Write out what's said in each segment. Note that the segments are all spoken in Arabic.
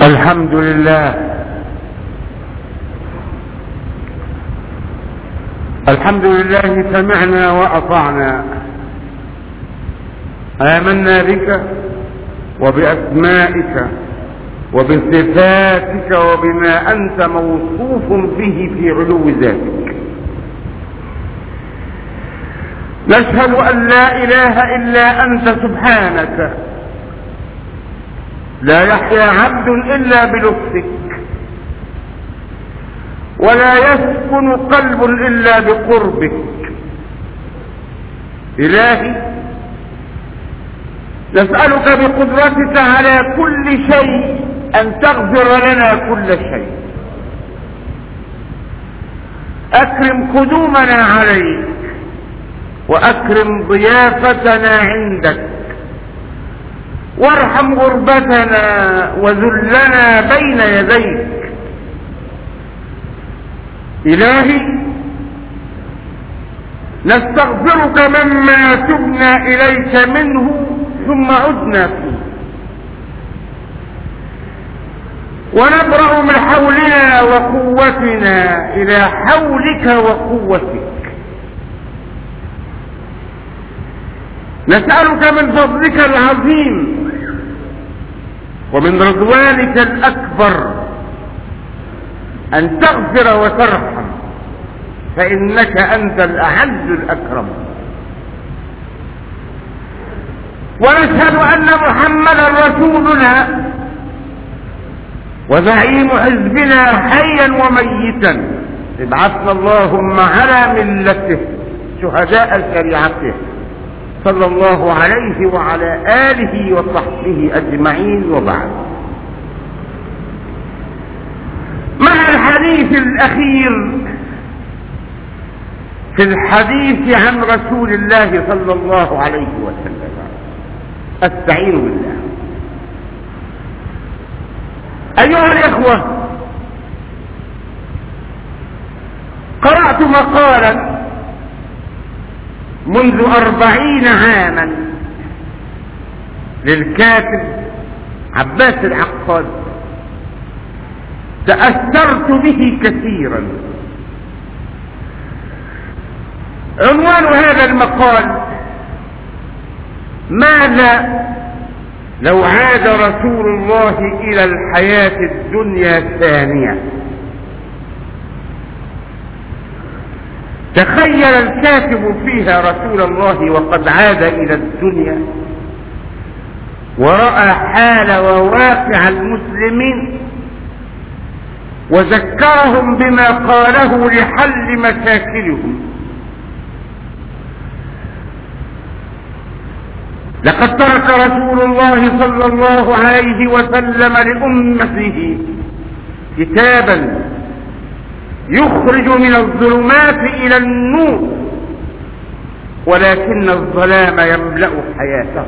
الحمد لله. الحمد لله سمعنا وأطعنا، آمنا بك وبأسمائك وبصفاتك وبما أنت موصوف به في علو ذاتك. نشهد أن لا إله إلا أنت سبحانك، لا يحيا عبد إلا بلطفك، ولا يسكن قلب إلا بقربك. إلهي، نسألك بقدرتك على كل شيء أن تغفر لنا كل شيء. أكرم قدومنا عليك، وأكرم ضيافتنا عندك، وارحم غربتنا وذلنا بين يديك. إلهي، نستغفرك مما تبنا إليك منه ثم عدنا فيه، ونبرأ من حولنا وقوتنا إلى حولك وقوتك. نسألك من فضلك العظيم ومن رضوانك الأكبر أن تغفر وترحم، فإنك أنت الأعز الأكرم. ونشهد أن محمدا رسولنا وزعيم حزبنا حيا وميتا، ابعثنا اللهم على ملته شهداء شريعته، صلى الله عليه وعلى آله وصحبه أجمعين. وبعد، مع الحديث الأخير في الحديث عن رسول الله صلى الله عليه وسلم، استعين بالله. أيها الإخوة، قرأت مقالا منذ 40 عاما للكاتب عباس العقاد، تأثرت به كثيرا. عنوان هذا المقال: ماذا لو عاد رسول الله إلى الحياة الدنيا ثانية؟ تخيل الكاتب فيها رسول الله وقد عاد إلى الدنيا، ورأى حال وواقع المسلمين، وذكرهم بما قاله لحل مشاكلهم. لقد ترك رسول الله صلى الله عليه وسلم لأمته كتابا يخرج من الظلمات إلى النور، ولكن الظلام يملأ حياته.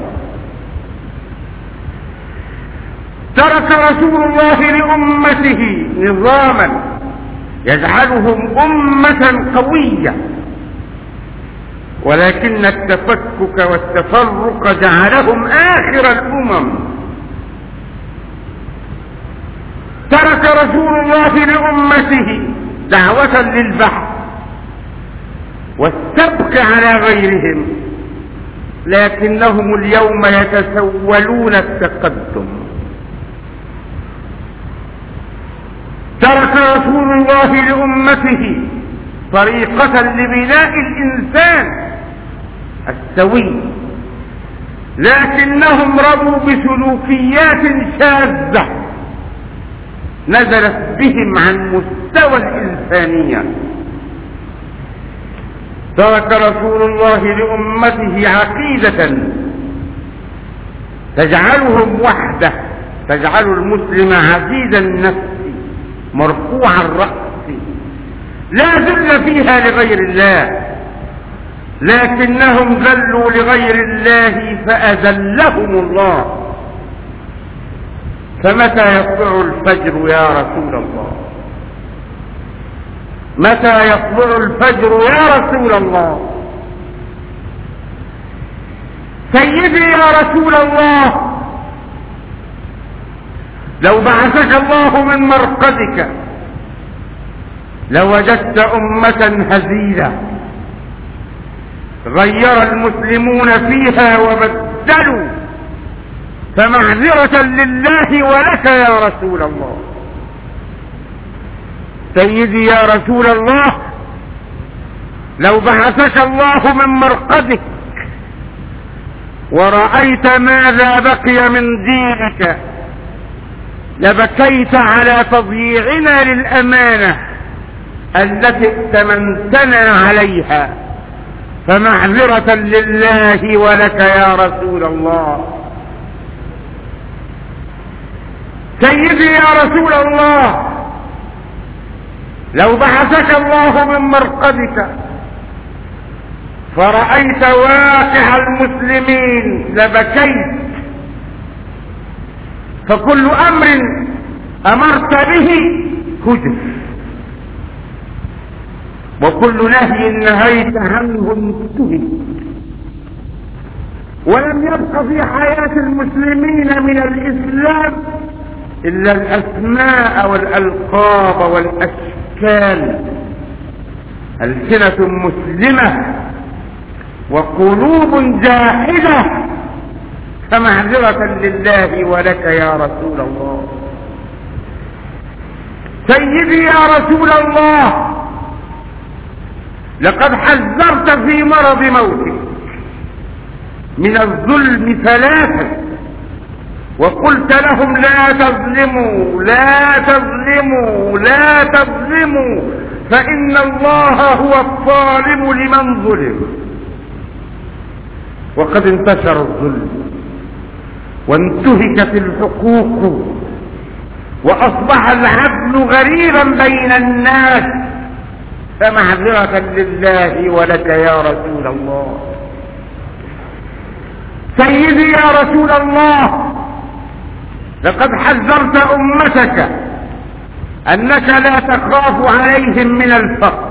ترك رسول الله لأمته نظاما يجعلهم أمة قوية، ولكن التفكك والتفرق جعلهم آخر الأمم. ترك رسول الله لأمته دعوة للبحث والسبق على غيرهم، لكنهم اليوم يتسولون التقدم. ترك رسول الله لأمته طريقة لبناء الإنسان السوي، لكنهم رضوا بسلوكيات شاذة نزلت بهم عن مستوى الإنسانية. ترك رسول الله لأمته عقيدة تجعلهم وحده، تجعل المسلم عزيز النفس مرفوع الرأس، لا ذل فيها لغير الله، لكنهم ذلوا لغير الله فأذلهم الله. فمتى يطلع الفجر يا رسول الله؟ متى يطلع الفجر يا رسول الله؟ سيدي يا رسول الله، لو بعثك الله من مرقدك لوجدت أمة هزيلة غير المسلمون فيها وبدلوا، فمعذرة لله ولك يا رسول الله. سيدي يا رسول الله، لو بعثك الله من مرقدك ورأيت ماذا بقي من دينك لبكيت على تضييعنا للأمانة التي ائتمنتنا عليها، فمعذرة لله ولك يا رسول الله. سيدي يا رسول الله، لو بعثك الله من مرقدك فرأيت واقع المسلمين لبكيت، فكل أمر أمرت به هجر، وكل نهي نهيت عنه انتهك، ولم يبق في حياة المسلمين من الإسلام إلا الأسماء والألقاب والأشكال. ألسنة مسلمة وقلوب جاحدة، فمعذرة لله ولك يا رسول الله. سيدي يا رسول الله، لقد حذرت في مرض موتك من الظلم ثلاثة، وقلت لهم لا تظلموا لا تظلموا لا تظلموا، فإن الله هو الظالم لمن ظلم. وقد انتشر الظلم وانتهكت الحقوق وأصبح العدل غريبا بين الناس، فمعذرة لله ولك يا رسول الله. سيدي يا رسول الله، لقد حذرت أمتك أنك لا تخاف عليهم من الفقر،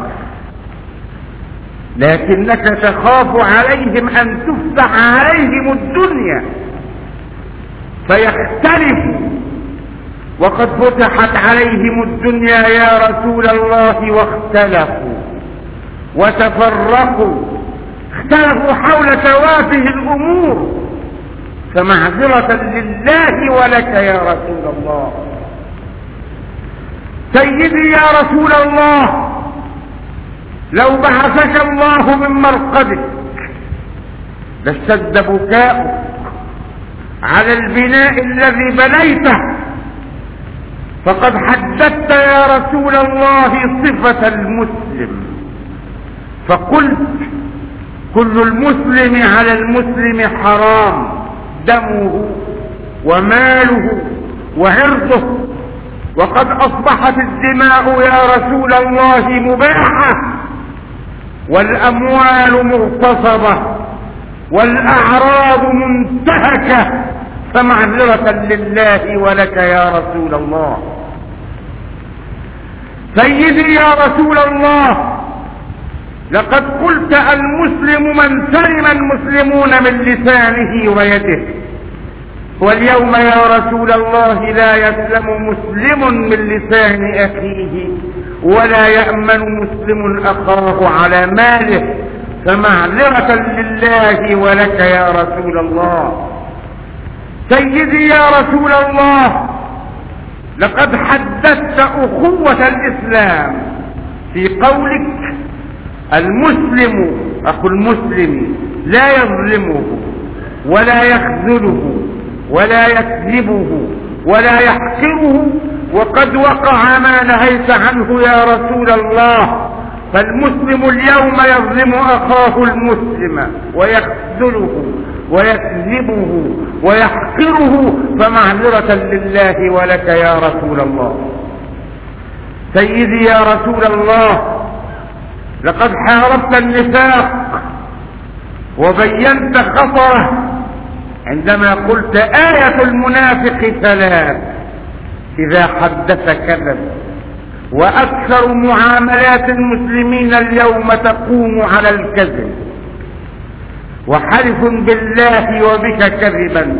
لكنك تخاف عليهم أن تفتح عليهم الدنيا فيختلفوا، وقد فتحت عليهم الدنيا يا رسول الله واختلفوا وتفرقوا، اختلفوا حول توافه الأمور، فمعذرة لله ولك يا رسول الله. سيدي يا رسول الله، لو بعثك الله من مرقدك لاشتد بكاؤك على البناء الذي بنيته، فقد حددت يا رسول الله صفة المسلم، فقلت كل المسلم على المسلم حرام، دمه وماله وعرضه، وقد أصبحت الدماء يا رسول الله مباحة، والأموال مغتصبة، والأعراض منتهكة، فمعذرة لله ولك يا رسول الله. سيدي يا رسول الله، لقد قلت المسلم من سلم المسلمون من لسانه ويده، واليوم يا رسول الله لا يسلم مسلم من لسان أخيه، ولا يأمن مسلم أخاه على ماله، فمعذرة لله ولك يا رسول الله. سيدي يا رسول الله، لقد حددت أخوة الإسلام في قولك المسلم أخو المسلم لا يظلمه ولا يخذله ولا يكذبه ولا يحقره، وقد وقع ما نهيت عنه يا رسول الله، فالمسلم اليوم يظلم أخاه المسلم ويخذله ويكذبه ويحقره، فمعذرة لله ولك يا رسول الله. سيدي يا رسول الله، لقد حاربت النفاق وبينت خطره عندما قلت آية المنافق ثلاث: إذا حدث كذب، وأكثر معاملات المسلمين اليوم تقوم على الكذب، وحلف بالله وبك كذبا،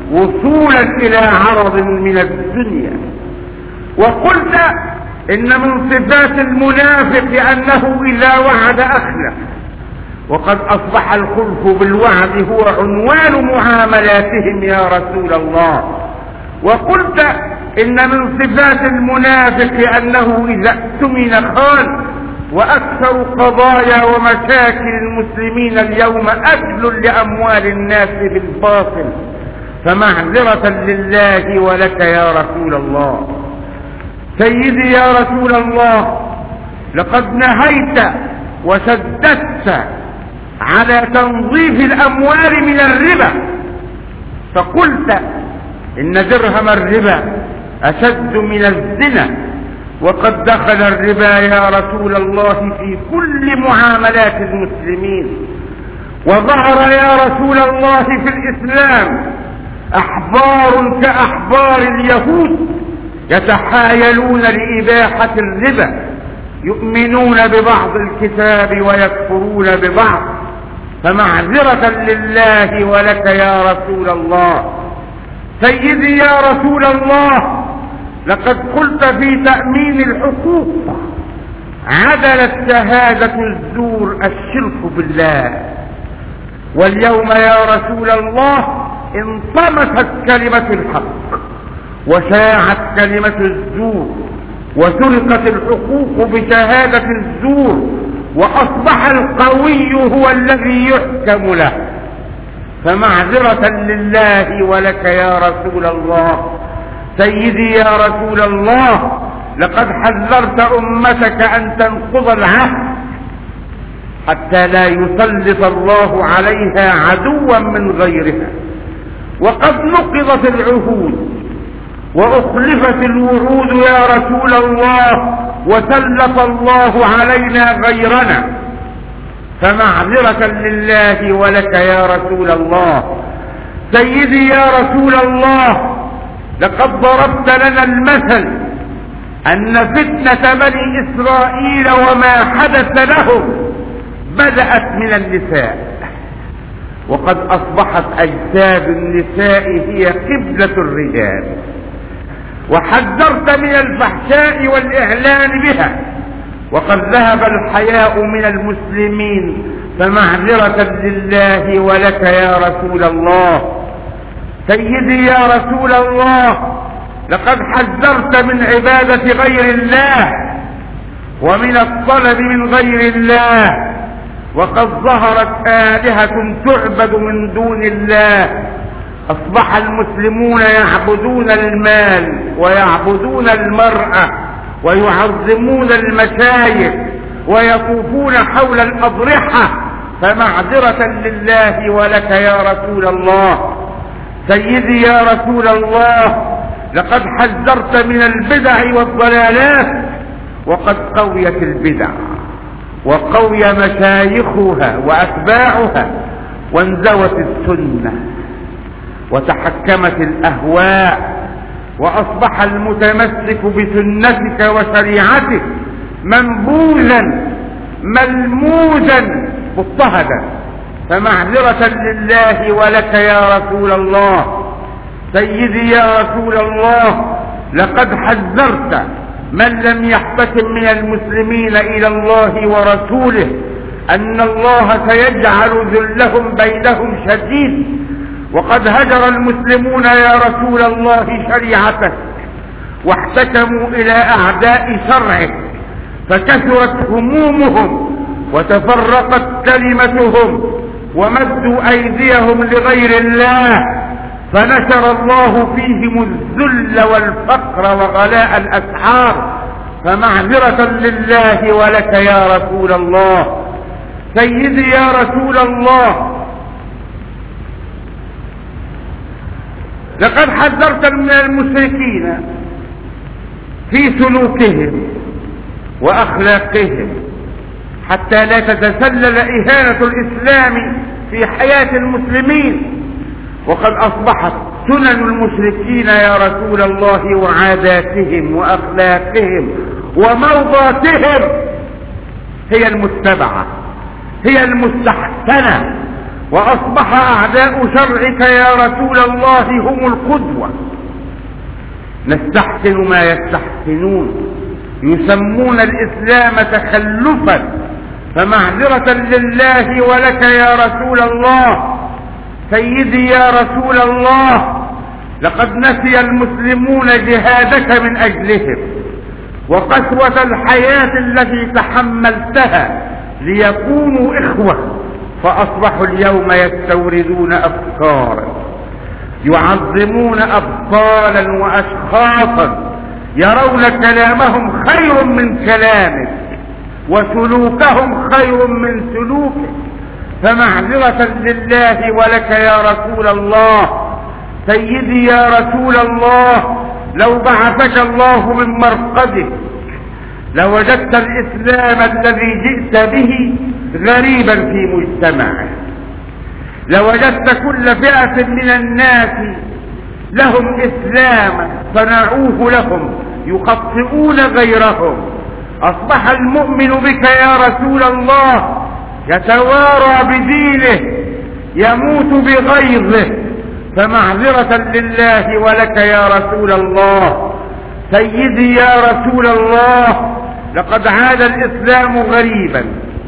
وصولا إلى عرض من الدنيا. وقلت إن من صفات المنافق أنه إذا وعد أخلف، وقد أصبح الخلف بالوعد هو عنوان معاملاتهم يا رسول الله. وقلت إن من صفات المنافق أنه إذا اؤتمن خان، وأكثر قضايا ومشاكل المسلمين اليوم أكل لأموال الناس بالباطل. فمعذرة لله ولك يا رسول الله. سيدي يا رسول الله، لقد نهيت وشددت على تنظيف الأموال من الربا، فقلت إن درهم الربا أشد من الزنا، وقد دخل الربا يا رسول الله في كل معاملات المسلمين. وظهر يا رسول الله في الإسلام أحبار كأحبار اليهود يتحايلون لإباحة الربا، يؤمنون ببعض الكتاب ويكفرون ببعض. فمعذرة لله ولك يا رسول الله. سيدي يا رسول الله، لقد قلت في تأمين الحقوق عدلت شهادة الزور الشرك بالله. واليوم يا رسول الله انطمست كلمة الحق وشاعت كلمة الزور، وسرقت الحقوق بشهادة الزور، وأصبح القوي هو الذي يحكم له. فمعذرة لله ولك يا رسول الله. سيدي يا رسول الله، لقد حذرت أمتك أن تنقض العهد حتى لا يسلط الله عليها عدوا من غيرها. وقد نقضت العهود وأخلفت الوعود يا رسول الله، وسلط الله علينا غيرنا. فمعذرة لله ولك يا رسول الله. سيدي يا رسول الله، لقد ضربت لنا المثل أن فتنة بني إسرائيل وما حدث لهم بدأت من النساء، وقد أصبحت أجساد النساء هي قبلة الرجال. وحذرت من الفحشاء والإعلان بها، وقد ذهب الحياء من المسلمين. فمعذرة لله ولك يا رسول الله. سيدي يا رسول الله، لقد حذرت من عبادة غير الله ومن الطلب من غير الله، وقد ظهرت آلهة تعبد من دون الله. أصبح المسلمون يعبدون المال ويعبدون المرأة ويعظمون المشايخ ويطوفون حول الأضرحة. فمعذرة لله ولك يا رسول الله. سيدي يا رسول الله، لقد حذرت من البدع والضلالات، وقد قويت البدع وقوي مشايخها وأتباعها، وانزوت السنة وتحكمت الأهواء، وأصبح المتمسك بسنتك وشريعتك منبوذا ملموذا مضطهدا. فمعذرة لله ولك يا رسول الله. سيدي يا رسول الله، لقد حذرت من لم يحتكم من المسلمين إلى الله ورسوله أن الله سيجعل ذلهم بينهم شديد. وقد هجر المسلمون يا رسول الله شريعتك واحتكموا إلى أعداء شرعك، فكثرت همومهم وتفرقت كلمتهم ومدوا أيديهم لغير الله، فنشر الله فيهم الذل والفقر وغلاء الأسعار. فمعذرة لله ولك يا رسول الله. سيدي يا رسول الله، لقد حذرت من المشركين في سلوكهم وأخلاقهم حتى لا تتسلل إهانة الإسلام في حياة المسلمين. وقد أصبحت سنن المشركين يا رسول الله وعاداتهم وأخلاقهم وموضاتهم هي المتبعة، هي المستحسنة، وأصبح أعداء شرعك يا رسول الله هم القدوة. نستحسن ما يستحسنون، يسمون الإسلام تخلفا، فمعذرة لله ولك يا رسول الله. سيدي يا رسول الله، لقد نسي المسلمون جهادك من أجلهم وقسوة الحياة التي تحملتها ليكونوا إخوة، فأصبحوا اليوم يستوردون أفكارا، يعظمون أبطالا وأشخاصا يرون كلامهم خير من كلامك وسلوكهم خير من سلوكك. فمعذرة لله ولك يا رسول الله. سيدي يا رسول الله، لو بعثك الله من مرقدك لوجدت الإسلام الذي جئت به غريبا في مجتمعه، لوجدت كل فئة من الناس لهم إسلاما صنعوه لهم يخطئون غيرهم. أصبح المؤمن بك يا رسول الله يتوارى بدينه، يموت بغيظه. فمعذرة لله ولك يا رسول الله. سيدي يا رسول الله، لقد عاد الإسلام غريبا،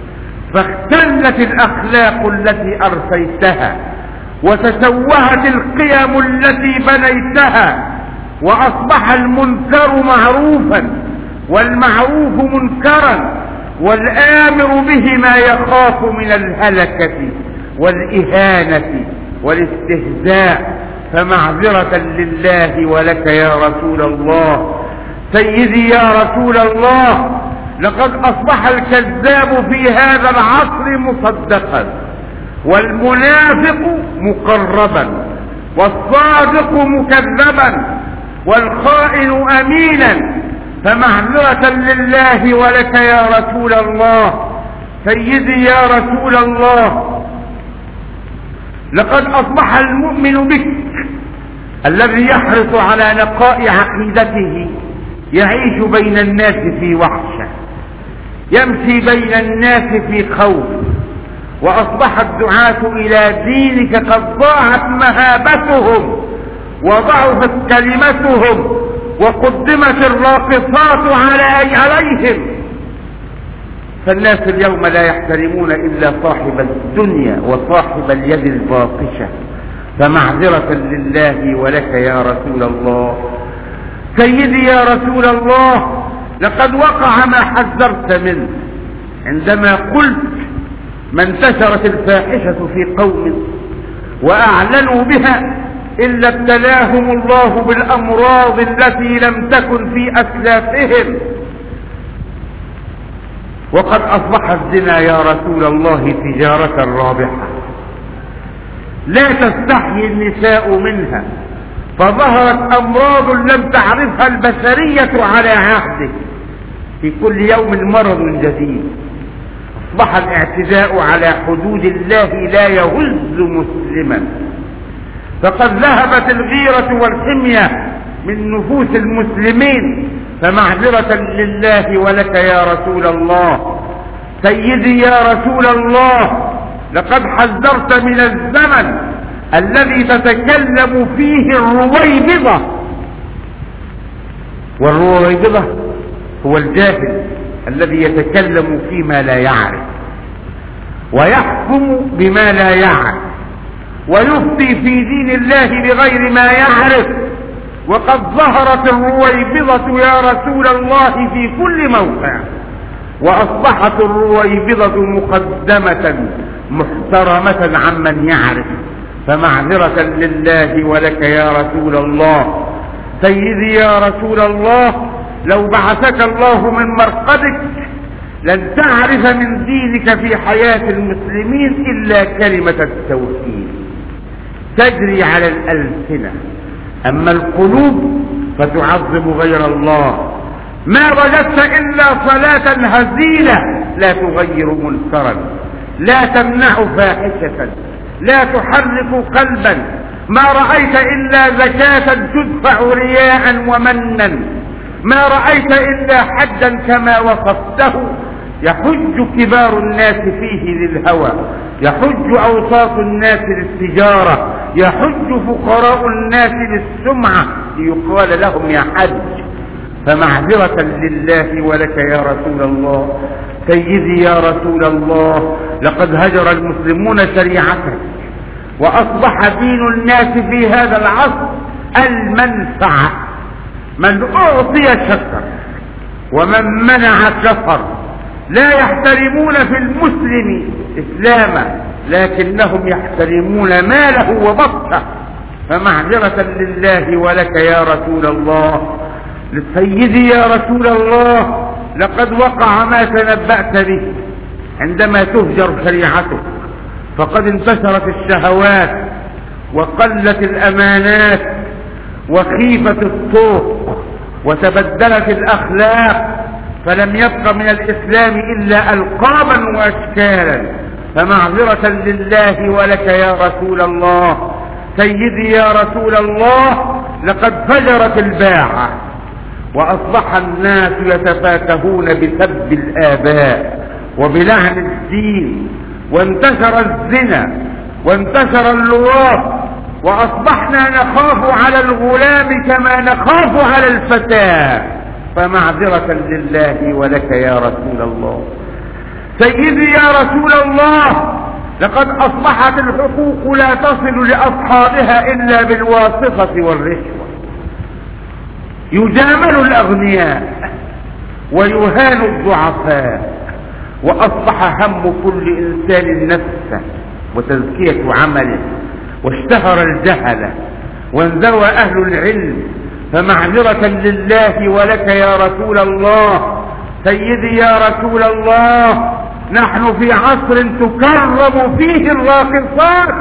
فاختلت الأخلاق التي أرسيتها وتشوهت القيم التي بنيتها، وأصبح المنكر معروفا والمعروف منكرا، والآمر به ما يخاف من الهلكة والإهانة والاستهزاء. فمعذرة لله ولك يا رسول الله. سيدي يا رسول الله، لقد أصبح الكذاب في هذا العصر مصدقا، والمنافق مقربا، والصادق مكذبا، والخائن أمينا. فمعذرة لله ولك يا رسول الله. سيدي يا رسول الله، لقد أصبح المؤمن بك الذي يحرص على نقاء عقيدته يعيش بين الناس في وحشة، يمشي بين الناس في خوف. وأصبح الدعاة إلى دينك قد ضاعت مهابتهم وضعفت كلمتهم وقدمت الراقصات عليهم. فالناس اليوم لا يحترمون إلا صاحب الدنيا وصاحب اليد الباطشة. فمعذرة لله ولك يا رسول الله. سيدي يا رسول الله، لقد وقع ما حذرت منه عندما قلت ما انتشرت الفاحشة في قوم وأعلنوا بها إلا ابتلاهم الله بالأمراض التي لم تكن في أسلافهم. وقد أصبح الزنا يا رسول الله تجارة رابحة لا تستحيي النساء منها، فظهرت أمراض لم تعرفها البشرية على عهدك. في كل يوم مرض جديد. أصبح الاعتداء على حدود الله لا يهز مسلما، فقد ذهبت الغيرة والحمية من نفوس المسلمين. فمعذرة لله ولك يا رسول الله. سيدي يا رسول الله، لقد حذرت من الزمن الذي تتكلم فيه الرويبضة، والرويبضة هو الجاهل الذي يتكلم فيما لا يعرف ويحكم بما لا يعرف ويفتي في دين الله بغير ما يعرف. وقد ظهرت الرويبضة يا رسول الله في كل موقع، وأصبحت الرويبضة مقدمة محترمة عمن يعرف. فمعذرة لله ولك يا رسول الله. سيدي يا رسول الله، لو بعثك الله من مرقدك لن تعرف من دينك في حياة المسلمين إلا كلمة التوحيد تجري على الألسنة، أما القلوب فتعظم غير الله. ما وجدت إلا صلاة هزيلة لا تغير منكرا، لا تمنع فاحشة، لا تحرك قلبا. ما رأيت إلا زكاة تدفع رياء ومنا، ما رأيت إلا حجا كما وصفته يحج كبار الناس فيه للهوى، يحج أوساط الناس للتجارة، يحج فقراء الناس للسمعة ليقال لهم يا حج. فمعذرة لله ولك يا رسول الله. سيدي يا رسول الله، لقد هجر المسلمون شريعتك، وأصبح دين الناس في هذا العصر المنفعة. من أعطي شكر ومن منع كفر. لا يحترمون في المسلم إسلاما، لكنهم يحترمون ماله وبطه. فمعذرة لله ولك يا رسول الله. سيدي يا رسول الله، لقد وقع ما تنبأت به عندما تهجر شريعتك، فقد انتشرت الشهوات وقلت الأمانات وخيفة الطرق وتبدلت الأخلاق، فلم يبق من الإسلام إلا ألقابا وأشكالا. فمعذرة لله ولك يا رسول الله. سيدي يا رسول الله، لقد فجرت الباعة وأصبح الناس يتفاكهون بسب الآباء وبلعن الدين، وانتشر الزنا وانتشر اللواط، وأصبحنا نخاف على الغلام كما نخاف على الفتاة. فمعذرة لله ولك يا رسول الله. سيدي يا رسول الله، لقد أصبحت الحقوق لا تصل لأصحابها إلا بالواسطة والرشوة. يجامل الأغنياء ويهان الضعفاء، وأصبح هم كل إنسان نفسه وتزكية عمله، واشتهر الجهل وانزوى أهل العلم. فمعذرة لله ولك يا رسول الله. سيدي يا رسول الله، نحن في عصر تكرم فيه الراقصات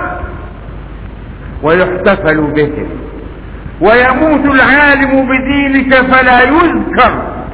ويحتفل بهم، ويموت العالم بدينك فلا يذكر،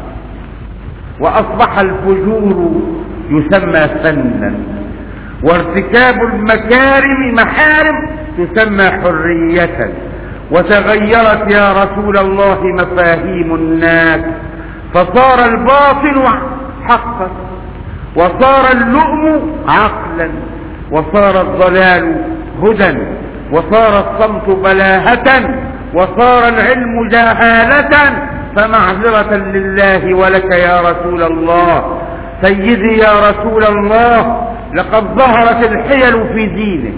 وأصبح الفجور يسمى فنا، وارتكاب المكارم محارم تسمى حرية. وتغيرت يا رسول الله مفاهيم الناس، فصار الباطل حقا، وصار اللؤم عقلا، وصار الضلال هدى، وصار الصمت بلاهة، وصار العلم جهالة. فمعذرة لله ولك يا رسول الله. سيدي يا رسول الله، لقد ظهرت الحيل في دينك،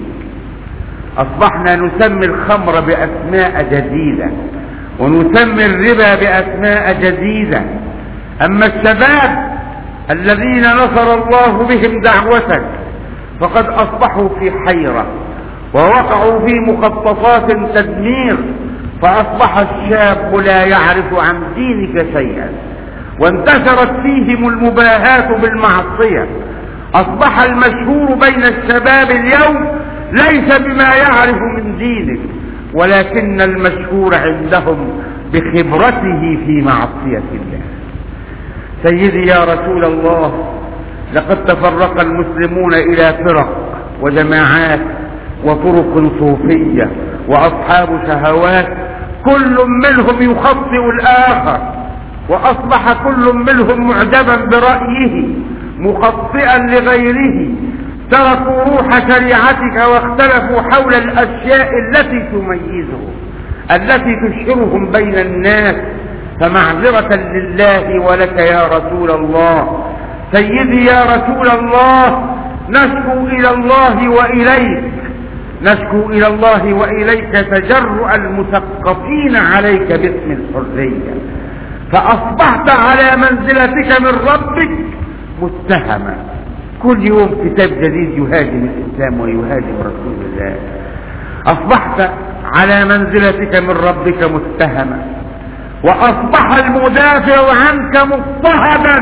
أصبحنا نسمي الخمر بأسماء جديدة، ونسمي الربا بأسماء جديدة. أما الشباب الذين نصر الله بهم دعوتك فقد أصبحوا في حيرة، ووقعوا في مخططات تدمير، فأصبح الشاب لا يعرف عن دينك شيئا، وانتشرت فيهم المباهاة بالمعصية. أصبح المشهور بين الشباب اليوم ليس بما يعرف من دينك، ولكن المشهور عندهم بخبرته في معصية الله. سيدي يا رسول الله، لقد تفرق المسلمون إلى فرق وجماعات وطرق صوفية وأصحاب شهوات، كل منهم يخطئ الآخر، وأصبح كل منهم معجبا برأيه مخطئا لغيره. تركوا روح شريعتك واختلفوا حول الأشياء التي تميزهم، التي تشهرهم بين الناس. فمعذرة لله ولك يا رسول الله. سيدي يا رسول الله، نشكو إلى الله وإليك، نشكو إلى الله وإليك تجرؤ المثقفين عليك باسم الحرية، فأصبحت على منزلتك من ربك متهما. كل يوم كتاب جديد يهاجم الإسلام ويهاجم رسول الله. أصبحت على منزلتك من ربك متهما، وأصبح المدافع عنك مضطهدا،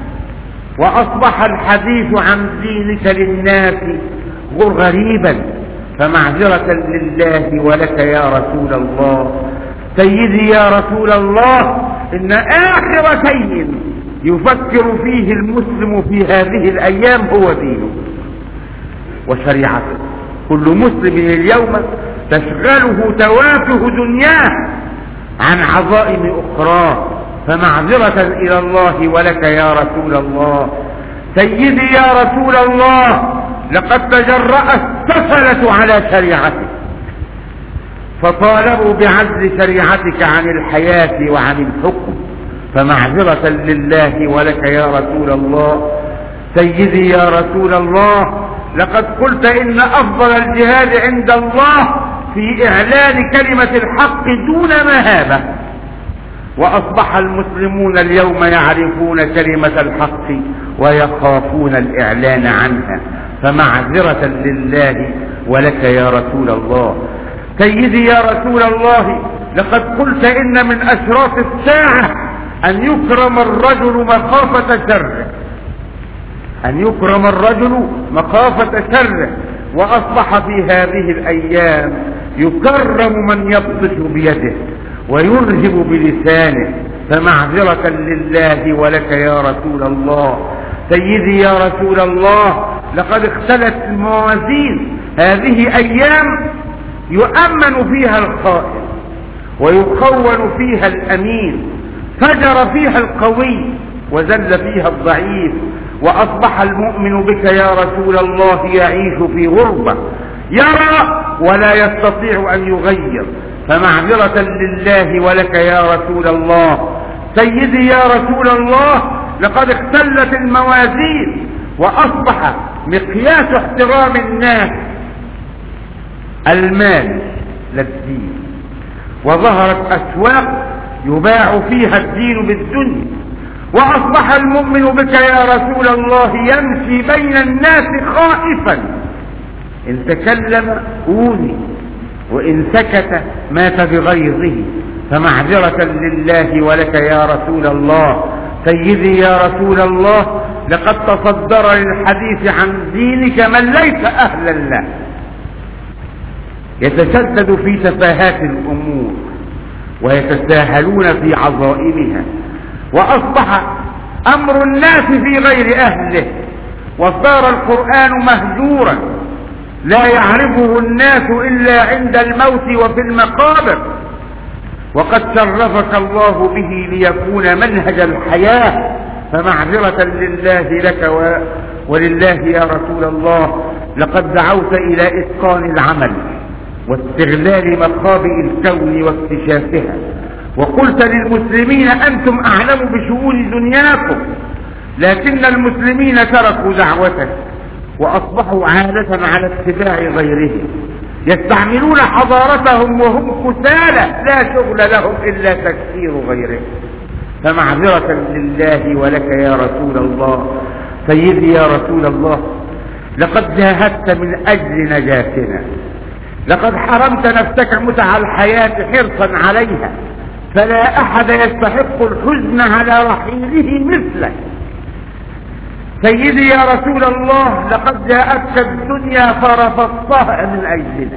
وأصبح الحديث عن دينك للناس غريبا. فمعذرة لله ولك يا رسول الله. سيدي يا رسول الله، إن آخر شيء يفكر فيه المسلم في هذه الأيام هو دينه وشريعته. كل مسلم اليوم تشغله توافه دنياه عن عظائم أخرى. فمعذرة إلى الله ولك يا رسول الله. سيدي يا رسول الله لقد تجرأت السفلة على شريعتك فطالبوا بعزل شريعتك عن الحياة وعن الحكم، فمعذرة لله ولك يا رسول الله. سيدي يا رسول الله لقد قلت إن أفضل الجهاد عند الله في إعلان كلمة الحق دون مهابة، وأصبح المسلمون اليوم يعرفون كلمة الحق ويخافون الإعلان عنها، فمعذرة لله ولك يا رسول الله. سيدي يا رسول الله لقد قلت إن من أشراط الساعة أن يكرم الرجل مخافة شره، أن يكرم الرجل مخافة شره، وأصبح في هذه الأيام يكرم من يبطش بيده ويرهب بلسانه، فمعذرة لله ولك يا رسول الله. سيدي يا رسول الله لقد اختلت الموازين هذه أيام يؤمن فيها الخائن ويخون فيها الأمين، فجر فيها القوي وذل فيها الضعيف، وأصبح المؤمن بك يا رسول الله يعيش في غربة، يرى ولا يستطيع أن يغير، فمعذرة لله ولك يا رسول الله. سيدي يا رسول الله لقد اختلت الموازين وأصبح مقياس احترام الناس المال لا الدين، وظهرت أسواق يباع فيها الدين بالدنيا، وأصبح المؤمن بك يا رسول الله يمشي بين الناس خائفا، إن تكلم أوني وإن سكت مات بغيظه، فمعذرة لله ولك يا رسول الله. سيدي يا رسول الله لقد تصدر للحديث عن دينك من ليس أهلا له، يتشدد في تفاهات الأمور ويتساهلون في عظائمها، وأصبح أمر الناس في غير أهله، وصار القرآن مهجورا لا يعرفه الناس إلا عند الموت وفي المقابر، وقد شرفك الله به ليكون منهج الحياة، فمعذرة لله لك ولله يا رسول الله. لقد دعوت إلى إتقان العمل واستغلال مخابئ الكون واكتشافها، وقلت للمسلمين أنتم أعلم بشؤون دنياكم، لكن المسلمين تركوا دعوتك وأصبحوا عادة على اتباع غيرهم، يستعملون حضارتهم وهم كسالى لا شغل لهم إلا تكثير غيرهم، فمعذرة لله ولك يا رسول الله. سيدي يا رسول الله لقد جاهدت من أجل نجاتنا، لقد حرمت نفسك متع الحياة حرصا عليها، فلا أحد يستحق الحزن على رحيله مثلك. سيدي يا رسول الله لقد جاءتك الدنيا فرفضتها من أجلنا،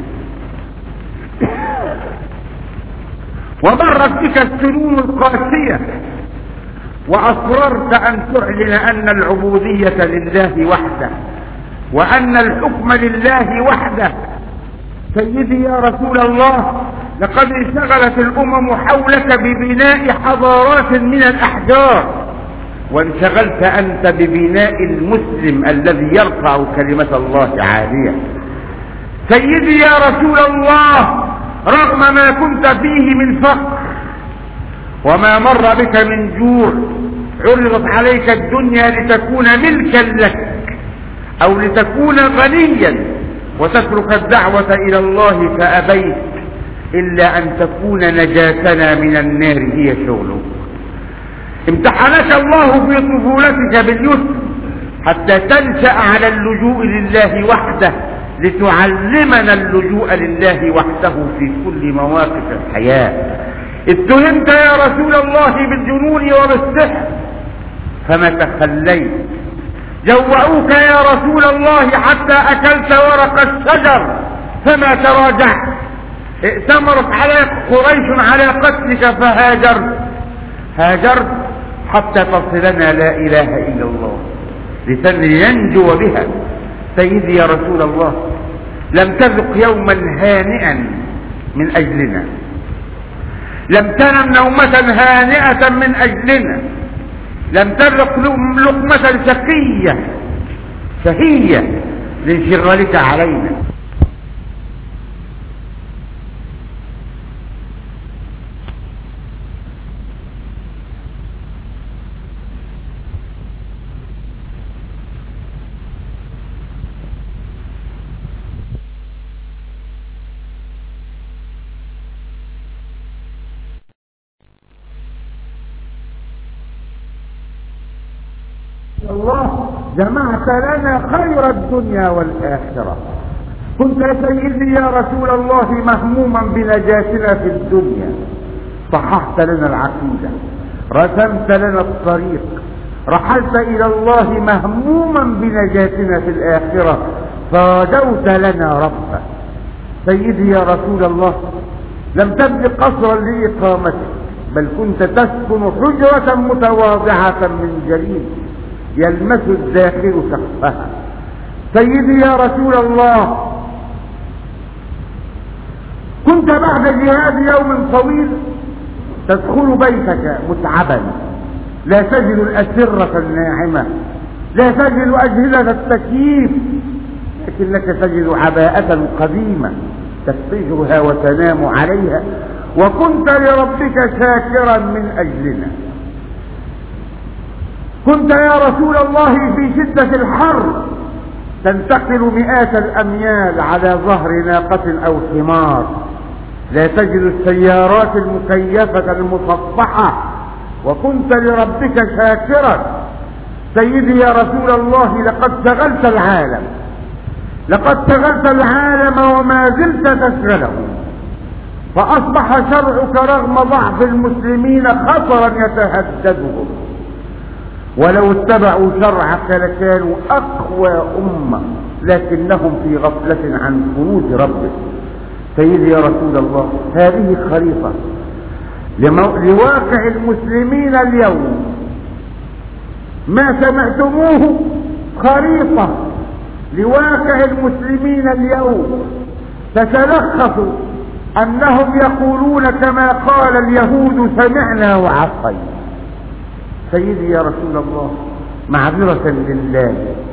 ومرت بك السنون القاسية وأصررت أن تعلن أن العبودية لله وحده وأن الحكم لله وحده. سيدي يا رسول الله لقد انشغلت الأمم حولك ببناء حضارات من الأحجار، وانشغلت أنت ببناء المسلم الذي يرفع كلمة الله عالية. سيدي يا رسول الله رغم ما كنت فيه من فقر وما مر بك من جوع، عرضت عليك الدنيا لتكون ملكا لك أو لتكون غنيا وتترك الدعوة إلى الله، فأبيت إلا أن تكون نجاتنا من النار هي شغلك. امتحنك الله في طفولتك باليسر حتى تنشأ على اللجوء لله وحده، لتعلمنا اللجوء لله وحده في كل مواقف الحياة. اتهمت يا رسول الله بالجنون وبالسحر فما تخليت، جوعوك يا رسول الله حتى أكلت ورق الشجر فما تراجعت، ائتمرت عليك قريش على قتلك هاجرت حتى تصلنا لا إله إلا الله لينجو بها. سيدي يا رسول الله لم تذق يوما هانئا من أجلنا، لم تنم نومة هانئة من أجلنا، لم تذق لقمة شهية لانشغالك علينا. الله جمعت لنا خير الدنيا والآخرة. كنت يا سيدي يا رسول الله مهموما بنجاتنا في الدنيا، صححت لنا العقيدة، رسمت لنا الطريق، رحلت إلى الله مهموما بنجاتنا في الآخرة، فادوت لنا ربك. سيدي يا رسول الله لم تبني قصرا لإقامتك، بل كنت تسكن حجرة متواضعة من جليد يلمس الداخل سقفها. سيدي يا رسول الله كنت بعد جهاد يوم طويل تدخل بيتك متعبا، لا تجد الأسرة الناعمة، لا تجد أجهزة التكييف، لكنك تجد عباءة قديمة تفرجها وتنام عليها، وكنت لربك شاكرا من أجلنا. كنت يا رسول الله في شدة الحر تنتقل مئات الأميال على ظهر ناقة أو حمار، لا تجد السيارات المكيفة المصفحة، وكنت لربك شاكرا. سيدي يا رسول الله لقد شغلت العالم وما زلت تشغله، فأصبح شرعك رغم ضعف المسلمين خطرا يتهددهم، ولو اتبعوا شرعك لكانوا أقوى أمة، لكنهم في غفلة عن خروج ربك. سيدي يا رسول الله هذه خريطة لواقع المسلمين اليوم، ما سمعتموه خريطة لواقع المسلمين اليوم تتلخص أنهم يقولون كما قال اليهود سمعنا وعصينا. سيدي يا رسول الله معذرة لله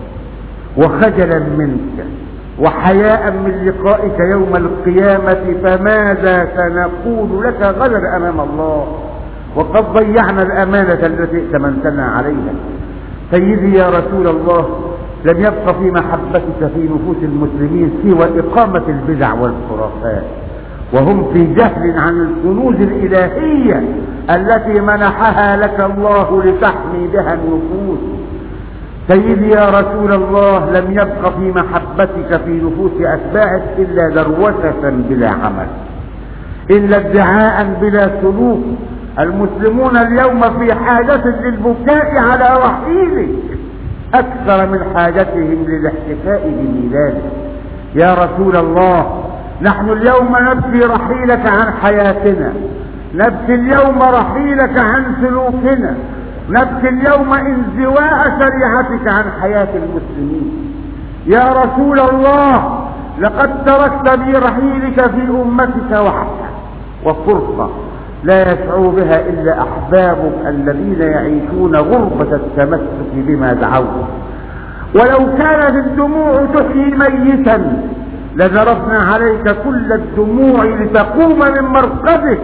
وخجلا منك وحياء من لقائك يوم القيامة، فماذا سنقول لك غدا أمام الله وقد ضيعنا الأمانة التي ائتمنتنا عليها؟ سيدي يا رسول الله لم يبق في محبتك في نفوس المسلمين سوى إقامة البدع والخرافات، وهم في جهل عن الكنوز الإلهية التي منحها لك الله لتحمي بها النفوس. سيدي يا رسول الله لم يبق في محبتك في نفوس أتباعك إلا دروشة بلا عمل، إلا ادعاء بلا سلوك. المسلمون اليوم في حاجة للبكاء على رحيلك أكثر من حاجتهم للاحتفاء بميلادك. يا رسول الله نحن اليوم نبكي رحيلك عن حياتنا، نبكي اليوم رحيلك عن سلوكنا، نبكي اليوم انزواء شريعتك عن حياة المسلمين. يا رسول الله لقد تركت برحيلك في أمتك وحدك وفرصة لا يسعو بها إلا أحبابك الذين يعيشون غربة التمسك بما دعوت. ولو كانت الدموع تحيي ميتا لذرفنا عليك كل الدموع لتقوم من مرقدك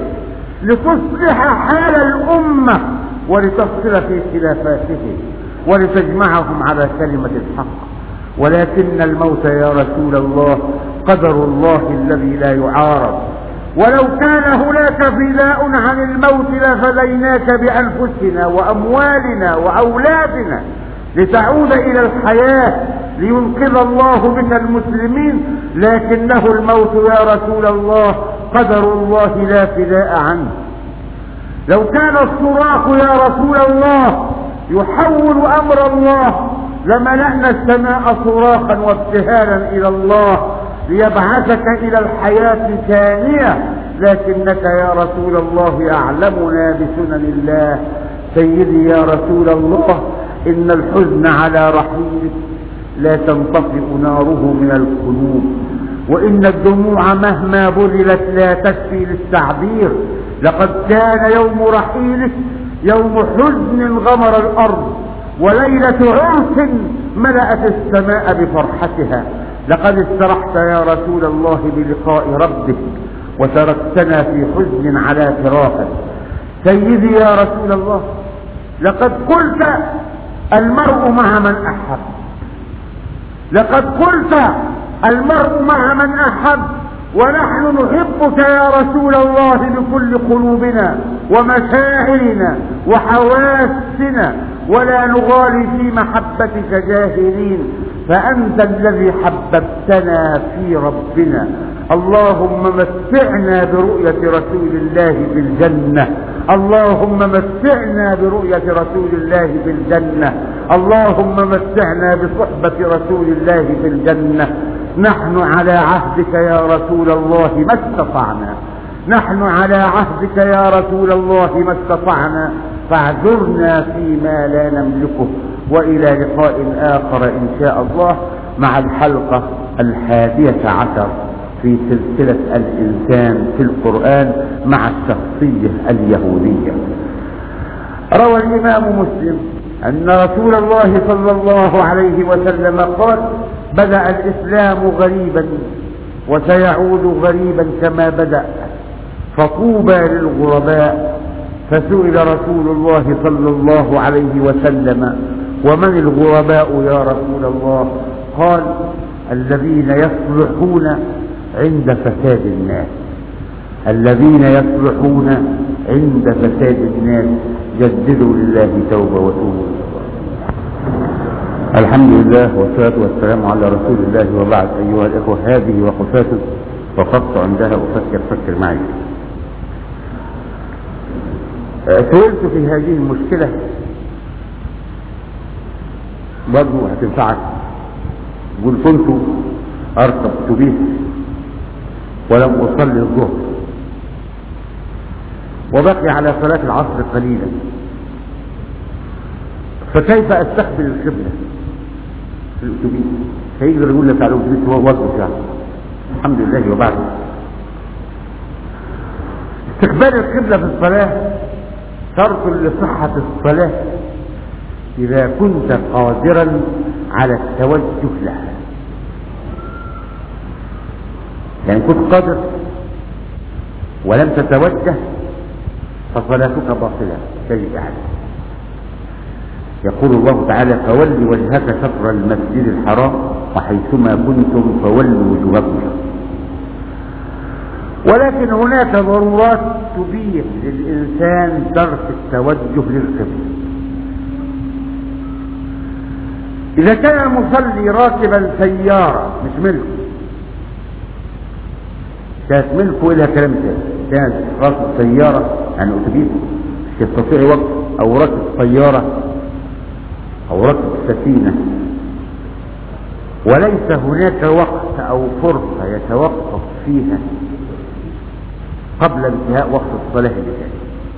لتصلح حال الأمة ولتصل في خلافاتهم ولتجمعهم على كلمة الحق. ولكن الموت يا رسول الله قدر الله الذي لا يعارض، ولو كان هناك فداء عن الموت لفديناك بأنفسنا وأموالنا وأولادنا لتعود إلى الحياة لينقذ الله بك المسلمين، لكنه الموت يا رسول الله قدر الله لا فداء عنه. لو كان الصراخ يا رسول الله يحول أمر الله لملأنا السماء صراخا وابتهالا إلى الله ليبعثك إلى الحياة ثانية، لكنك يا رسول الله أعلمنا بسنن الله. سيدي يا رسول الله إن الحزن على رحيلك لا تنطفئ ناره من القلوب، وإن الدموع مهما بذلت لا تكفي للتعبير. لقد كان يوم رحيلك يوم حزن غمر الأرض، وليلة عرس ملأت السماء بفرحتها. لقد استرحت يا رسول الله بلقاء ربك، وتركتنا في حزن على فراقك. سيدي يا رسول الله، لقد قلت المرء مع من أحب، لقد قلت المرء مع من أحب، ونحن نحبك يا رسول الله بكل قلوبنا ومشاعرنا وحواسنا، ولا نغالي في محبتك جاهلين، فأنت الذي حببتنا في ربنا. اللهم متعنا برؤية رسول الله في الجنة، اللهم متعنا برؤية رسول الله في الجنة، اللهم متعنا بصحبة رسول الله في الجنة. نحن على عهدك يا رسول الله ما استطعنا، نحن على عهدك يا رسول الله ما استطعنا، فاعذرنا فيما لا نملكه. وإلى لقاء آخر إن شاء الله مع الحلقة 11 في سلسلة الإنسان في القرآن مع الشخصية اليهودية. روى الإمام مسلم أن رسول الله صلى الله عليه وسلم قال: بدأ الإسلام غريبا وسيعود غريبا كما بدأ، فطوبى للغرباء. فسئل رسول الله صلى الله عليه وسلم: ومن الغرباء يا رسول الله؟ قال: الذين يصلحون عند فساد الناس، الذين يصلحون عند فساد الناس. جددوا لله توبة وتوبوا. الحمد لله والصلاة والسلام على رسول الله، وبعد. أيها الإخوة، هذه وقفات وقفت عندها أفكر معي. سئلت في هذه المشكلة برضو هتنفعك. قل: كنت أركب أتوبيس ولم أصلي الظهر، وبقي على صلاة العصر قليلا، فكيف أستقبل القبلة في الأتوبيس؟ فيقدر يقول لك على الأتوبيس هو وقت يعني. الحمد لله وبعد. استقبال القبلة في الصلاة شرط لصحة الصلاة إذا كنت قادرا على التوجه لها. يعني كنت قادر ولم تتوجه فصلاتك باطلة تجب عليك. يقول الله تعالى: فول وجهك شطر المسجد الحرام وحيثما كنتم فولوا وجوهكم شطره. ولكن هناك ضرورات تبيح للإنسان ترك التوجه للقبلة. إذا كان المصلي راكبا سيارة مش ملكه، كانت ملكه إلها كلام تاني، كانت راكب سيارة يعني أتوبيس مش يستطيع وقت، أو راكب سيارة أو راكب سفينة، وليس هناك وقت أو فرصة يتوقف فيها قبل انتهاء وقت الصلاة اللي جاي،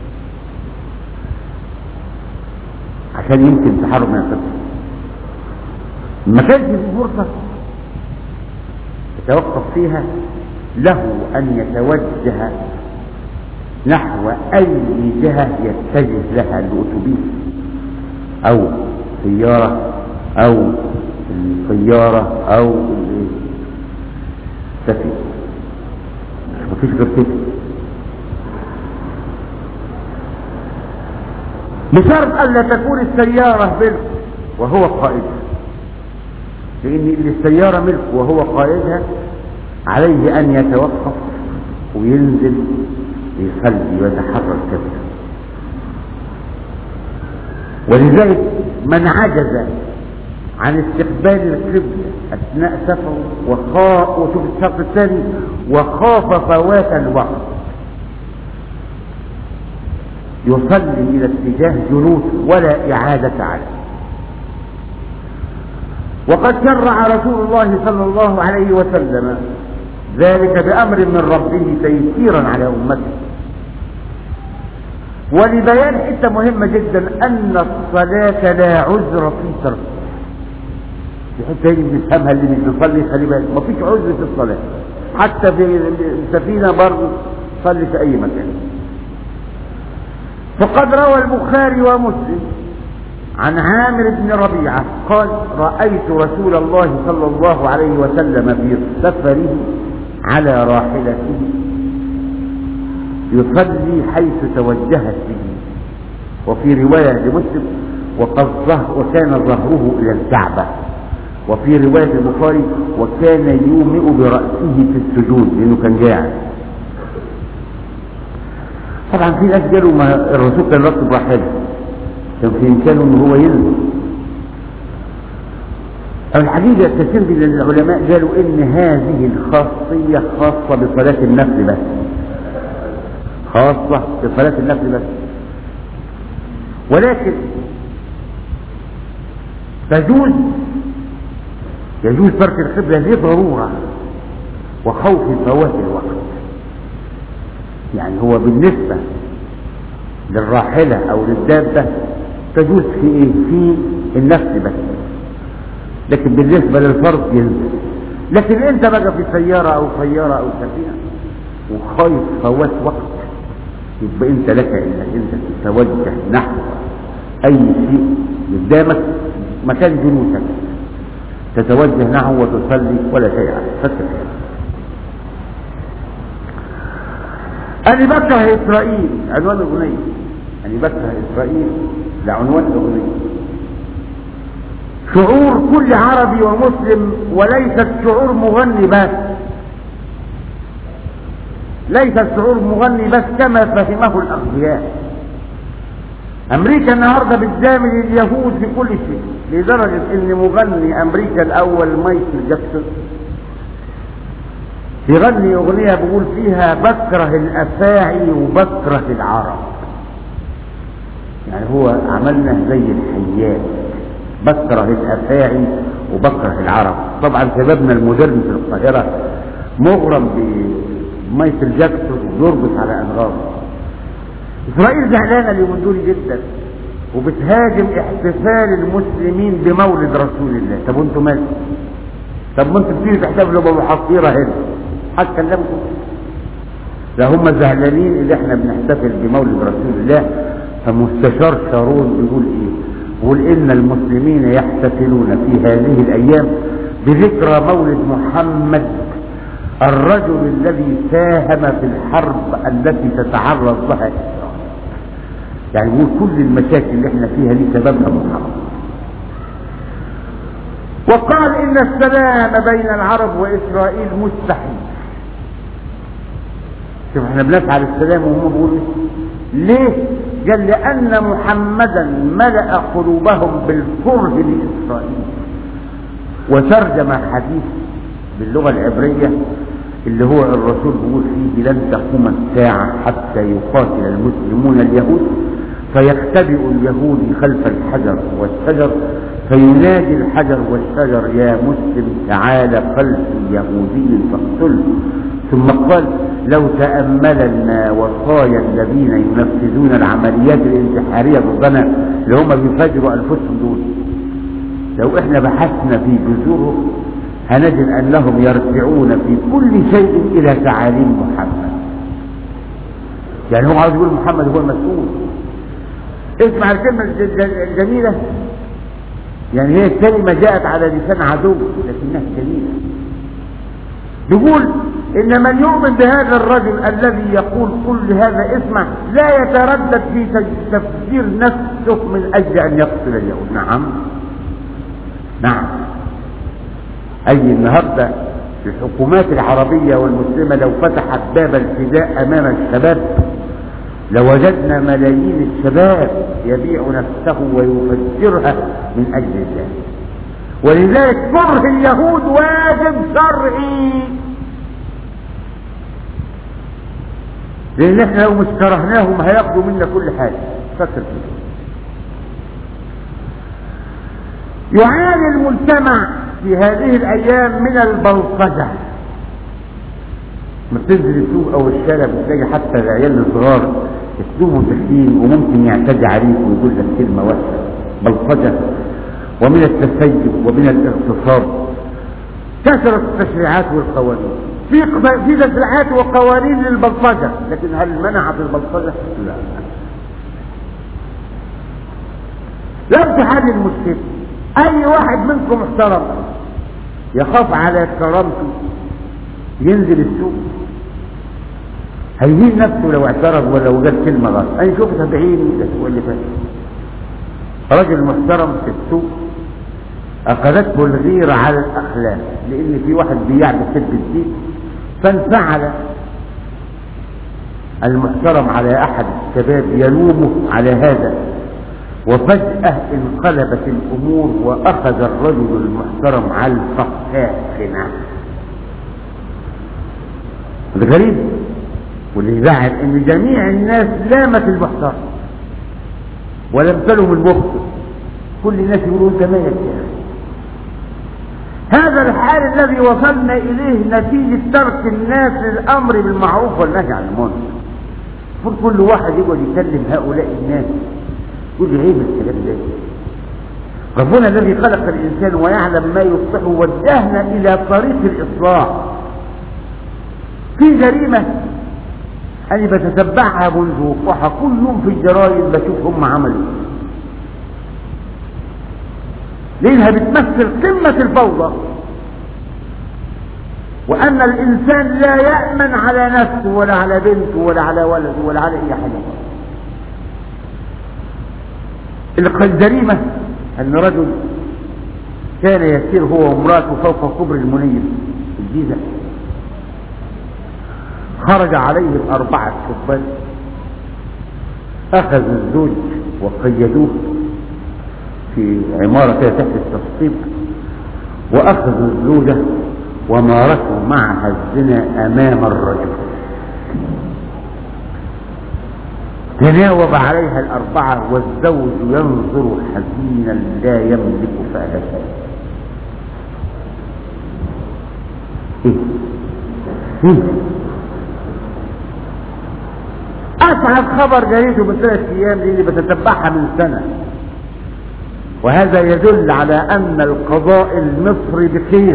عشان يمكن تحرك من القبلة. ما كانش في فرصة يتوقف فيها، له أن يتوجه نحو أي جهة يتجه لها الأتوبيس أو سيارة أو الطيارة أو السفينة. مفيش غير كده، بشرط ألا تكون السيارة ملك وهو قائدها، لأن السيارة ملك وهو قائدها عليه أن يتوقف وينزل يصلي ويتحرك كذا. ولذلك من عجز عن استقبال القبلة أثناء سفره وشوف الشرط الثاني: وخاف فوات الوقت، يصلي إلى اتجاه جنوب ولا إعادة عليه. وقد شرع رسول الله صلى الله عليه وسلم ذلك بأمر من ربه تيسيرا على أمته. ولبيان حتة مهمة جدا أن الصلاة لا عذر في تركها. في حتة هي بنفهمها اللي مش بيصلي، خلي بالك مفيش عذر في الصلاة، حتى في السفينة برضه صلي في أي مكان. فقد روى البخاري ومسلم عن عامر بن ربيعة قال: رأيت رسول الله صلى الله عليه وسلم في سفره على راحلته يصلي حيث توجهت به. وفي رواية لمسلم: وكان ظهره إلى الكعبة. وفي رواية البخاري: وكان يومئ برأسه في السجود لأنه كان جاعل. طبعا في ناس قالوا ما الرسول كان راكب راحله، كان في إمكانه إن هو ينزل. الحقيقة كثير من العلماء قالوا إن هذه الخاصية خاصة بصلاة النفل بس، خاصة بصلاة النفل بس. ولكن يجوز ترك القبلة لضرورة وخوف فوات الوقت. يعني هو بالنسبة للراحلة أو للدابة تجوز في إيه؟ في النفل بس، لكن بالنسبة للفرد ينزل. لكن أنت بقى في سيارة أو سفينة وخايف فوات وقت، يبقى أنت لك إنك أنت تتوجه نحو أي شيء قدامك مكان جلوسك، تتوجه نحو وتصلي ولا شيء عليك. أنا بكره إسرائيل عنوان الأغنية، أنا بكره إسرائيل لعنوان الأغنية. شعور كل عربي ومسلم، وليست شعور مغني بس، ليست شعور مغني بس كما فهمه الأغبياء. أمريكا النهاردة بتجامل اليهود في كل شيء، لدرجة إن مغني أمريكا الأول مايكل جاكسون يغني أغنية بيقول فيها: بكره الأفاعي وبكره العرب. يعني هو عملنا زي الحيات، بكره الأفاعي وبكره العرب. طبعا شبابنا المودرن في القاهرة مغرم بمايكل جاكسون ويربط على أنغامه. إسرائيل زعلانة اليومين دول جدا وبتهاجم احتفال المسلمين بمولد رسول الله. طب وانتم مالكم؟ طب ما انتم بتيجوا تحتفلوا بمحصيرة هنا، هتكلمكم؟ لا هم زعلانين اللي احنا بنحتفل بمولد رسول الله. فمستشار شارون بيقول ايه؟ بيقول ان المسلمين يحتفلون في هذه الايام بذكرى مولد محمد الرجل الذي ساهم في الحرب التي تتعرض لها إسرائيل. يعني يقول كل المشاكل اللي احنا فيها دي سببها محمد. وقال ان السلام بين العرب واسرائيل مستحيل. شوف احنا بنسعى للسلام وهم بيقولوا ليه؟ قال لان محمدا ملأ قلوبهم بالكره لاسرائيل. وترجم حديث باللغة العبرية اللي هو الرسول بيقول فيه: لن تقوم الساعة حتى يقاتل المسلمون اليهود فيختبئ اليهودي خلف الحجر والشجر فينادي الحجر والشجر: يا مسلم تعال خلف يهودي فاقتله. ثم قال: لو تأملنا وصايا الذين ينفذون العمليات الانتحارية ضدنا اللي هم بيفجروا أنفسهم دول، لو احنا بحثنا في جذورهم هنجد أنهم يرجعون في كل شيء إلى تعاليم محمد. يعني هو عاوز يقول محمد هو المسؤول. اسمع الكلمة الجميلة، يعني هي كلمة جاءت على لسان عدو لكنها جميلة. يقول إن من يؤمن بهذا الرجل الذي يقول كل هذا، اسمع، لا يتردد في تفجير نفسه من أجل أن يقتل اليهود. نعم. أي النهاردة الحكومات العربية والمسلمة لو فتحت باب الفداء أمام الشباب لوجدنا ملايين الشباب يبيع نفسه ويفجرها من أجل الله. ولذلك كره اليهود واجب شرعي، لأن احنا لو مش كرهناهم هياخدوا منا كل حاجة. فكر فيه. يعاني المجتمع في هذه الأيام من البلطجة. ما بتنزل السوق أو الشارع بتلاقي حتى العيال الصغار اسلوبه تخين وممكن يعتدي عليك ويقول لك كلمة وحشة. بلطجة ومن التسيب ومن الاغتصاب. كثرت التشريعات والقوانين، في تشريعات وقوانين للبلطجة، لكن هل منعت البلطجة؟ لا. لم تحل المشكلة. اي واحد منكم محترم يخاف على كرامته ينزل السوق هيهين نفسه لو اعترض ولا وجد كلمة غلط. انا شوف 70 الاسبوع اللي فات رجل محترم في السوق اخذته الغيرة على الاخلاق، لان في واحد بيعمل سد الدين، فانفعل المحترم على احد الشباب يلومه على هذا، وفجأة انقلبت الامور واخذ الرجل المحترم على الفقاقنة. الغريب واللي يزعل ان جميع الناس لامت المحترم ولم تلم المخطئ، كل الناس يقولون انت مالك يا اخي. هذا الحال الذي وصلنا اليه نتيجة ترك الناس للامر بالمعروف والنهي عن المنكر. كل واحد يقعد يكلم هؤلاء الناس يقول لي عيب الكلام ده. ربنا الذي خلق الانسان ويعلم ما يصلحه وجهنا الى طريق الاصلاح. في جريمة انا بتتبعها منذ وقوعها كل يوم في الجرايد، بشوف هم عملوا لانها بتمثل قمة الفوضى، وان الانسان لا يأمن على نفسه ولا على بنته ولا على ولده ولا على اي حاجة. الجريمة ان رجل كان يسير هو وامراته فوق كبر المنير في الجيزة، خرج عليه 4 شبان، اخذوا الزوج وقيدوه في عمارة تحت التسطيب، واخذوا الزوجة ومارسوا معها الزنا امام الرجل. تناوب عليها 4 والزوج ينظر حزينا لا يملك فعل شيء. اسعد خبر جريته من 3 ايام دي اللي بتتبعها من سنة، وهذا يدل على ان القضاء المصري بخير.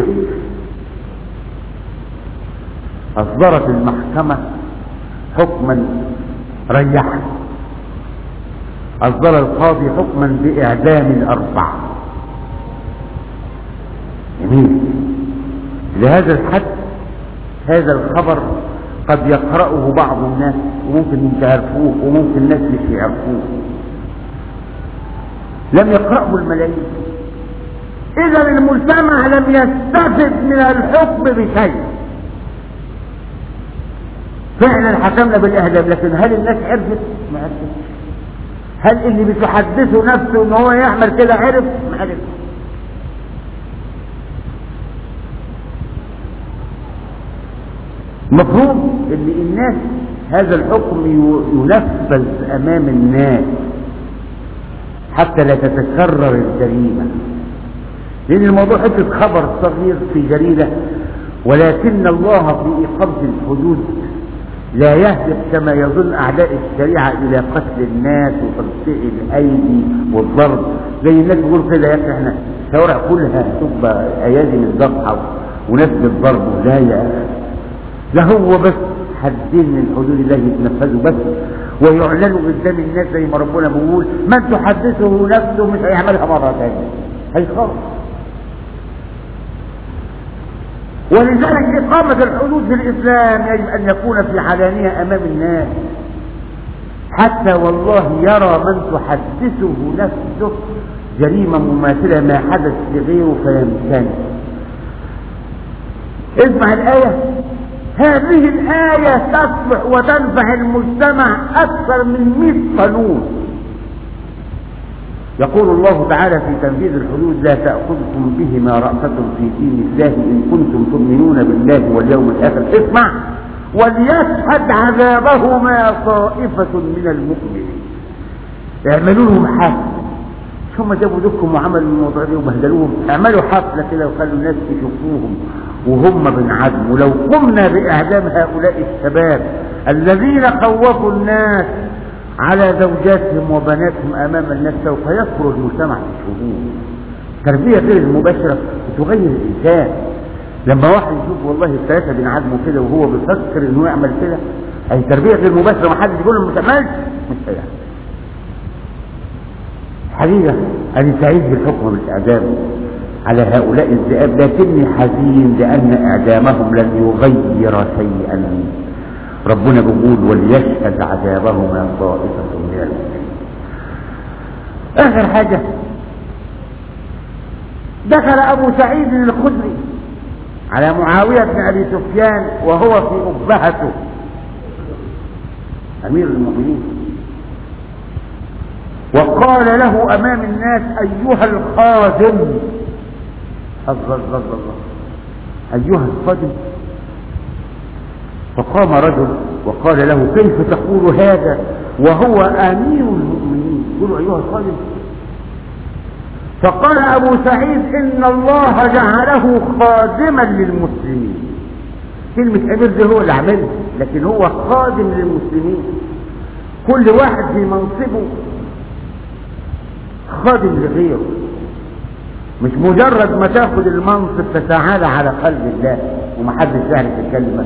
اصدرت المحكمة حكما ريحا، اصدر القاضي حكما باعدام 4. جميل. لهذا الحد هذا الخبر قد يقرأه بعض الناس وممكن يعرفوه وممكن الناس مش يعرفوه، لم يقرأه الملايين. اذا المجتمع لم يستفد من الحكم بشيء. فعلا حكمنا بالاعدام، لكن هل الناس عرفت؟ ما عرفتش. هل اللي بتحدثه نفسه ان هو يعمل كده عرف؟ ما عرف. مفروض ان الناس هذا الحكم ينفذ امام الناس حتى لا تتكرر الجريمة، لان الموضوع حتة خبر صغير في جريدة، ولكن الله في إقامة الحدود لا يهدف كما يظن اعداء الشريعة الى قتل الناس وتقطيع الايدي والضرب. زي الناس بيقولوا كده يا اخي احنا الشوارع كلها تبقى ايادي من ذبحة وناس بالضرب. لا يا اخي، لا هو بس حدين من حدود الله يتنفذوا بس ويعلنوا قدام الناس زي ما ربنا بيقول من تحدثه نفسه مش هيعملها مرة ثانية، هيخاف. ولذلك إقامة الحدود في الإسلام يجب أن يكون في علانية أمام الناس، حتى والله يرى من تحدثه نفسه جريمة مماثلة ما حدث لغيره فيمتنع. اسمع الآية، هذه الآية تصلح وتنفع المجتمع أكثر من 100 قانون. يقول الله تعالى في تنفيذ الحدود لا تأخذكم بهما رأفة في دين الله إن كنتم تؤمنون بالله واليوم الآخر. اسمع، وليشهد عذابهما طائفة من المؤمنين. اعملوا لهم حفلة، ثم جابوا دكم وعملوا الموضوع ده وبهدلوهم. اعملوا حفلة كده وخلوا الناس يشوفوهم وهم بنعدم. ولو قمنا بإعدام هؤلاء الشباب الذين خوفوا الناس على زوجاتهم وبناتهم امام الناس سوف يكبر المجتمع في الشهور. تربية غير المباشرة تغير الانسان. لما واحد يشوف والله الثلاثة بينعدموا كده وهو بيفكر انه يعمل كده، اي تربية غير مباشرة، ما حد يقول له ما تعملش، مش هيعمل. حقيقة أنا سعيد بالحكم بالإعدام على هؤلاء الذئاب، لكني حزين لأن إعدامهم لن يغير شيئا. ربنا بيقول وليشهد عذابهما طائفة من المؤمنين. آخر حاجة، دخل أبو سعيد الخدري على معاوية بن أبي سفيان وهو في أبهته أمير المؤمنين، وقال له أمام الناس أيها الخادم، الله أيها الخادم. فقام رجل وقال له كيف تقول هذا وهو أمير المؤمنين؟ يقول أيها الخادم. فقال أبو سعيد إن الله جعله خادما للمسلمين. كلمة أمير ده هو اللي عملها، لكن هو خادم للمسلمين. كل واحد في منصبه خادم لغيره، مش مجرد ما تاخد المنصب تتعالى على قلب الله ومحدش يعرف الكلمة.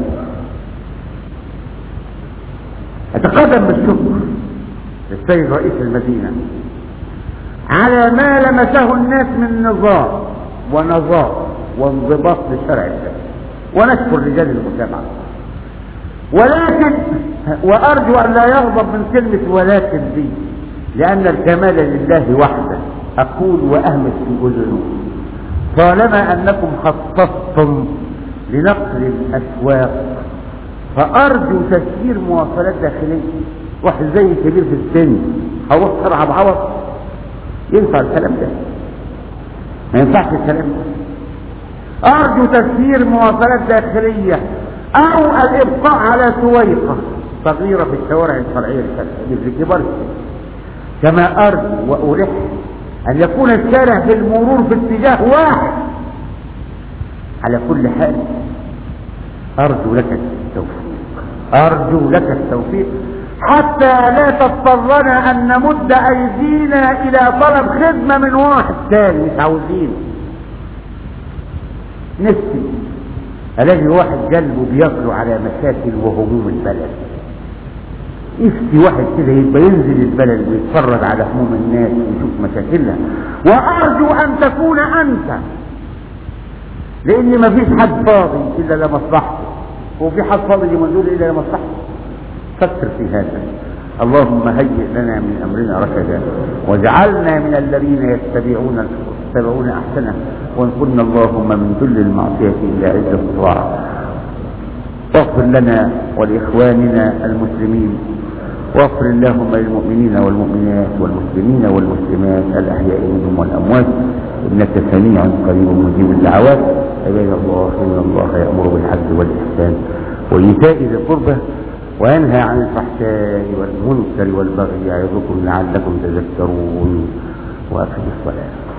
أتقدم بالشكر للسيد رئيس المدينة على ما لمسه الناس من نظام ونظام وانضباط لشرع الله، ونشكر رجال المتابعة. ولكن وأرجو أن لا يغضب من كلمة ولكن دي، لأن الكمال لله وحده. أقول وأهمس في أذنه طالما أنكم خصصتم لنقل الأسواق فأرجو تسيير مواصلات داخلية. واحد زي كبير في السن هو صرع بعوض، ينفع الكلام ده؟ ما ينفعش الكلام ده. أرجو تسيير مواصلات داخلية أو الإبقاء على سويقة صغيرة في الشوارع الفرعية في كبار السن. كما أرجو وألح أن يكون الشارع في المرور في اتجاه واحد. على كل حال أرجو لك التوفيق حتى لا تضطرنا أن نمد أيدينا إلى طلب خدمة من واحد ثاني مش عاوزينه. نفسي ألاقي واحد قلبه بيصلوا على مشاكل وهموم البلد. نفسي واحد كده يبقى ينزل البلد ويتفرج على هموم الناس ويشوف مشاكلها. وأرجو أن تكون أنت، لأن ما فيش حد فاضي إلا لمصلحته، وفي حد فاضي من دول إلا لمصلحته. فكر في هذا. اللهم هيئ لنا من أمرنا رشدا، واجعلنا من الذين يتبعون أحسنه، وانقلنا اللهم من ذل المعصية إلى عز الطاعة. واغفر لنا ولإخواننا المسلمين، واغفر اللهم للمؤمنين والمؤمنات والمسلمين والمسلمات الأحياء منهم والأموات، إنك سميع قريب مجيب الدعوات. عباد الله إن الله يأمر بالعدل والإحسان وإيتاء ذي القربى وينهى عن الفحشاء والمنكر والبغي يعظكم لعلكم تذكرون. وأقم الصلاة.